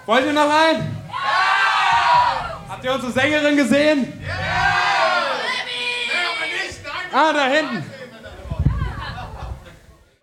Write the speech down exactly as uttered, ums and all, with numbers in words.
Wollt ihr noch einen? Ja! Habt ihr unsere Sängerin gesehen? Ja! Nee, aber nicht, danke. Ah, da hinten.